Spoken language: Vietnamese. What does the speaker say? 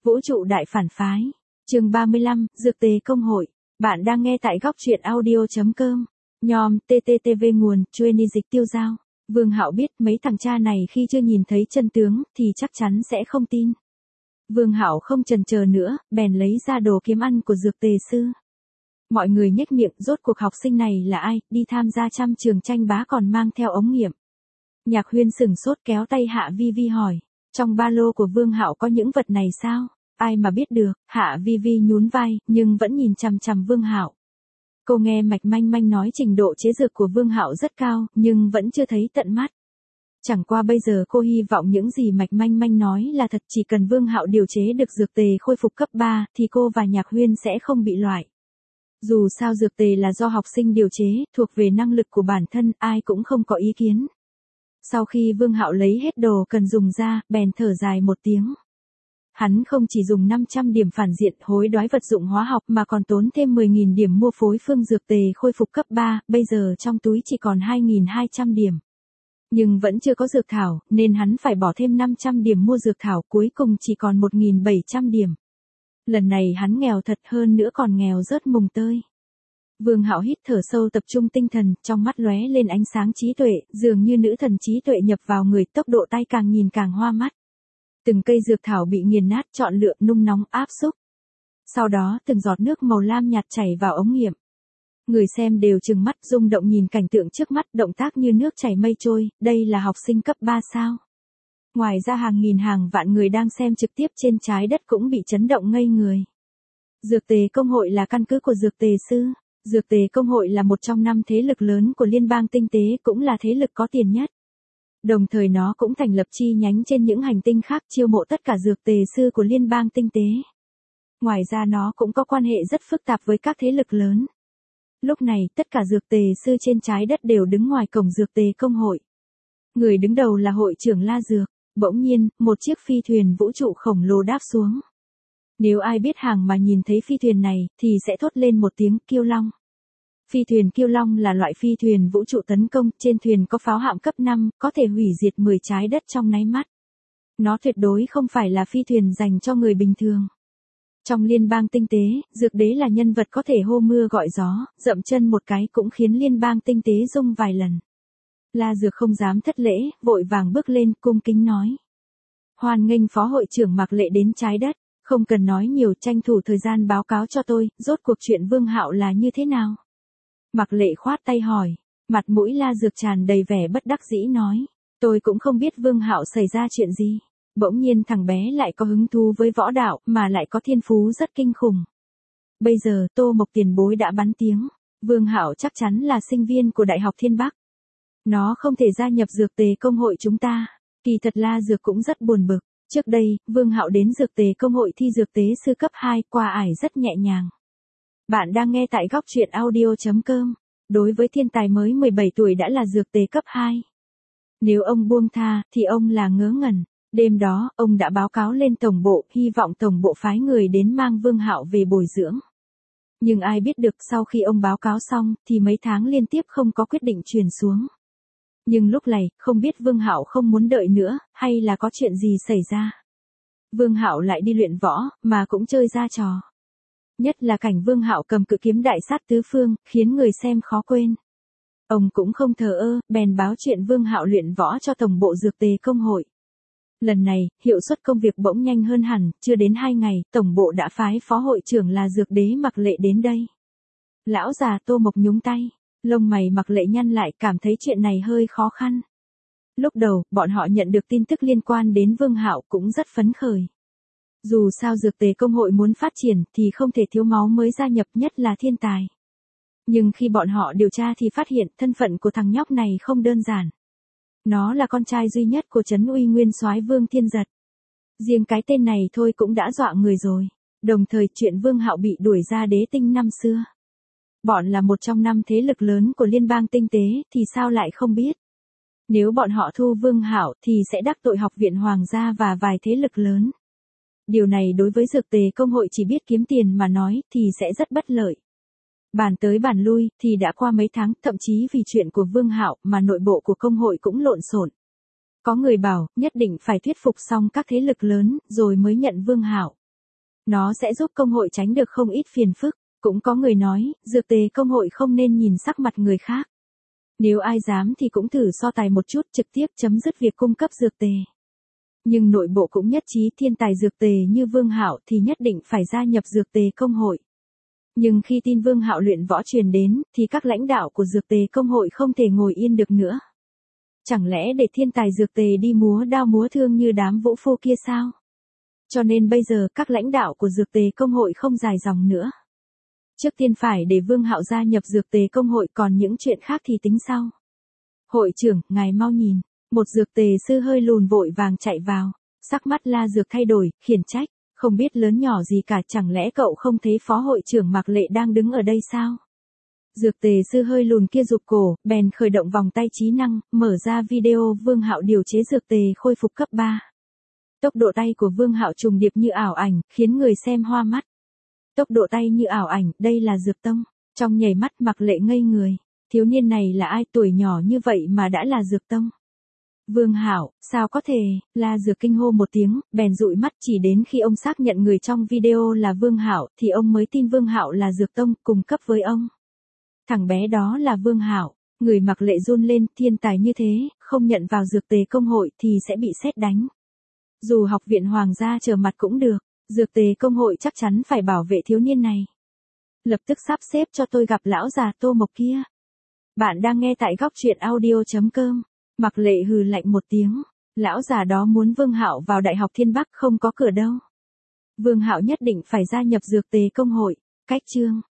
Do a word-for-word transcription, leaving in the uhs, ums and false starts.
Vũ trụ đại phản phái. Chương ba mươi lăm, Dược Tề Công hội. Bạn đang nghe tại góc truyện audio chấm com. Nhom, tê tê tê vê nguồn, chuyên y dịch tiêu dao. Vương Hạo biết mấy thằng cha này khi chưa nhìn thấy chân tướng thì chắc chắn sẽ không tin. Vương Hạo không chần chờ nữa, bèn lấy ra đồ kiếm ăn của Dược Tề sư. Mọi người nhếch miệng, rốt cuộc học sinh này là ai, đi tham gia trăm trường tranh bá còn mang theo ống nghiệm. Nhạc Huyên sửng sốt kéo tay Hạ Vi Vi hỏi, trong ba lô của Vương Hạo có những vật này sao? Ai mà biết được, Hạ Vi Vi nhún vai, nhưng vẫn nhìn chằm chằm Vương Hạo. Cô nghe Mạch Manh Manh nói trình độ chế dược của Vương Hạo rất cao, nhưng vẫn chưa thấy tận mắt. Chẳng qua bây giờ cô hy vọng những gì Mạch Manh Manh nói là thật, chỉ cần Vương Hạo điều chế được dược tề khôi phục cấp ba, thì cô và Nhạc Huyên sẽ không bị loại. Dù sao dược tề là do học sinh điều chế, thuộc về năng lực của bản thân, ai cũng không có ý kiến. Sau khi Vương Hạo lấy hết đồ cần dùng ra, bèn thở dài một tiếng. Hắn không chỉ dùng năm trăm điểm phản diện hối đoái vật dụng hóa học mà còn tốn thêm mười nghìn điểm mua phối phương dược tề khôi phục cấp ba, bây giờ trong túi chỉ còn hai nghìn hai trăm điểm. Nhưng vẫn chưa có dược thảo, nên hắn phải bỏ thêm năm trăm điểm mua dược thảo, cuối cùng chỉ còn một nghìn bảy trăm điểm. Lần này hắn nghèo thật, hơn nữa còn nghèo rớt mùng tơi. Vương Hạo hít thở sâu, tập trung tinh thần, trong mắt lóe lên ánh sáng trí tuệ, dường như nữ thần trí tuệ nhập vào người, tốc độ tay càng nhìn càng hoa mắt. Từng cây dược thảo bị nghiền nát, chọn lựa, nung nóng, áp xúc. Sau đó từng giọt nước màu lam nhạt chảy vào ống nghiệm. Người xem đều trừng mắt rung động nhìn cảnh tượng trước mắt, động tác như nước chảy mây trôi, đây là học sinh cấp ba sao? Ngoài ra hàng nghìn hàng vạn người đang xem trực tiếp trên trái đất cũng bị chấn động ngây người. Dược Tề Công hội là căn cứ của Dược Tề sư. Dược Tề Công hội là một trong năm thế lực lớn của Liên bang Tinh tế, cũng là thế lực có tiền nhất. Đồng thời nó cũng thành lập chi nhánh trên những hành tinh khác, chiêu mộ tất cả dược tề sư của Liên bang Tinh tế. Ngoài ra nó cũng có quan hệ rất phức tạp với các thế lực lớn. Lúc này, tất cả dược tề sư trên trái đất đều đứng ngoài cổng Dược Tề Công hội. Người đứng đầu là hội trưởng La Dược. Bỗng nhiên, một chiếc phi thuyền vũ trụ khổng lồ đáp xuống. Nếu ai biết hàng mà nhìn thấy phi thuyền này, thì sẽ thốt lên một tiếng Kiêu Long. Phi thuyền Kiêu Long là loại phi thuyền vũ trụ tấn công, trên thuyền có pháo hạm cấp năm, có thể hủy diệt mười trái đất trong nháy mắt. Nó tuyệt đối không phải là phi thuyền dành cho người bình thường. Trong Liên bang Tinh tế, Dược Đế là nhân vật có thể hô mưa gọi gió, dậm chân một cái cũng khiến Liên bang Tinh tế rung vài lần. La Dược không dám thất lễ, vội vàng bước lên, cung kính nói. Hoan nghênh phó hội trưởng Mạc Lệ đến trái đất, không cần nói nhiều, tranh thủ thời gian báo cáo cho tôi, rốt cuộc chuyện Vương Hạo là như thế nào? Mạc Lệ khoát tay hỏi, mặt mũi La Dược tràn đầy vẻ bất đắc dĩ nói, tôi cũng không biết Vương Hạo xảy ra chuyện gì. Bỗng nhiên thằng bé lại có hứng thú với võ đạo, mà lại có thiên phú rất kinh khủng. Bây giờ Tô Mộc tiền bối đã bắn tiếng, Vương Hạo chắc chắn là sinh viên của Đại học Thiên Bắc. Nó không thể gia nhập Dược Tề Công hội chúng ta. Kỳ thật La Dược cũng rất buồn bực. Trước đây, Vương Hạo đến Dược Tề Công hội thi dược tế sư cấp hai, qua ải rất nhẹ nhàng. Bạn đang nghe tại góc truyện audio chấm com. Đối với thiên tài mới mười bảy tuổi đã là dược tế cấp hai. Nếu ông buông tha, thì ông là ngớ ngẩn. Đêm đó, ông đã báo cáo lên tổng bộ, hy vọng tổng bộ phái người đến mang Vương Hạo về bồi dưỡng. Nhưng ai biết được sau khi ông báo cáo xong, thì mấy tháng liên tiếp không có quyết định truyền xuống. Nhưng lúc này, không biết Vương Hạo không muốn đợi nữa, hay là có chuyện gì xảy ra. Vương Hạo lại đi luyện võ, mà cũng chơi ra trò. Nhất là cảnh Vương Hạo cầm cự kiếm đại sát tứ phương, khiến người xem khó quên. Ông cũng không thờ ơ, bèn báo chuyện Vương Hạo luyện võ cho tổng bộ Dược Tề Công hội. Lần này, hiệu suất công việc bỗng nhanh hơn hẳn, chưa đến hai ngày, tổng bộ đã phái phó hội trưởng là Dược Đế Mạc Lệ đến đây. Lão già Tô Mộc nhúng tay, lông mày Mạc Lệ nhăn lại, cảm thấy chuyện này hơi khó khăn. Lúc đầu, bọn họ nhận được tin tức liên quan đến Vương Hạo cũng rất phấn khởi. Dù sao Dược Tề Công hội muốn phát triển thì không thể thiếu máu mới gia nhập, nhất là thiên tài. Nhưng khi bọn họ điều tra thì phát hiện thân phận của thằng nhóc này không đơn giản. Nó là con trai duy nhất của Trấn Uy Nguyên Soái Vương Thiên Giật. Riêng cái tên này thôi cũng đã dọa người rồi. Đồng thời chuyện Vương Hạo bị đuổi ra đế tinh năm xưa. Bọn là một trong năm thế lực lớn của Liên bang Tinh tế, thì sao lại không biết. Nếu bọn họ thu Vương Hạo thì sẽ đắc tội Học viện Hoàng gia và vài thế lực lớn. Điều này đối với Dược Tề Công hội chỉ biết kiếm tiền mà nói thì sẽ rất bất lợi. Bàn tới bàn lui thì đã qua mấy tháng, thậm chí vì chuyện của Vương Hạo mà nội bộ của công hội cũng lộn xộn. Có người bảo nhất định phải thuyết phục xong các thế lực lớn rồi mới nhận Vương Hạo. Nó sẽ giúp công hội tránh được không ít phiền phức. Cũng có người nói, dược tề công hội không nên nhìn sắc mặt người khác. Nếu ai dám thì cũng thử so tài một chút, trực tiếp chấm dứt việc cung cấp dược tề. Nhưng nội bộ cũng nhất trí thiên tài dược tề như Vương Hạo thì nhất định phải gia nhập dược tề công hội. Nhưng khi tin Vương Hạo luyện võ truyền đến, thì các lãnh đạo của dược tề công hội không thể ngồi yên được nữa. Chẳng lẽ để thiên tài dược tề đi múa đao múa thương như đám vũ phu kia sao? Cho nên bây giờ các lãnh đạo của dược tề công hội không dài dòng nữa. Trước tiên phải để Vương Hạo gia nhập dược tề công hội, còn những chuyện khác thì tính sau. Hội trưởng, ngài mau nhìn. Một dược tề sư hơi lùn vội vàng chạy vào. Sắc mắt La Dược thay đổi, khiển trách. Không biết lớn nhỏ gì cả, chẳng lẽ cậu không thấy phó hội trưởng Mạc Lệ đang đứng ở đây sao? Dược tề sư hơi lùn kia rụt cổ, bèn khởi động vòng tay trí năng, mở ra video Vương Hạo điều chế dược tề khôi phục cấp ba. Tốc độ tay của Vương Hạo trùng điệp như ảo ảnh, khiến người xem hoa mắt. Tốc độ tay như ảo ảnh, đây là Dược Tông. Trong nhảy mắt Mạc Lệ ngây người. Thiếu niên này là ai, tuổi nhỏ như vậy mà đã là Dược Tông? Vương Hạo, sao có thể? La Dược kinh hô một tiếng, bèn dụi mắt, chỉ đến khi ông xác nhận người trong video là Vương Hạo thì ông mới tin Vương Hạo là Dược Tông cùng cấp với ông. Thằng bé đó là Vương Hạo. Người Mạc Lệ run lên, thiên tài như thế, không nhận vào dược tề công hội thì sẽ bị sét đánh. Dù học viện hoàng gia trở mặt cũng được, dược tề công hội chắc chắn phải bảo vệ thiếu niên này. Lập tức sắp xếp cho tôi gặp lão già Tô Mộc kia. Bạn đang nghe tại góc truyện audio chấm com. Mạc Lệ hừ lạnh một tiếng, lão già đó muốn Vương Hạo vào Đại học Thiên Bắc không có cửa đâu. Vương Hạo nhất định phải gia nhập dược tề công hội. Cách chương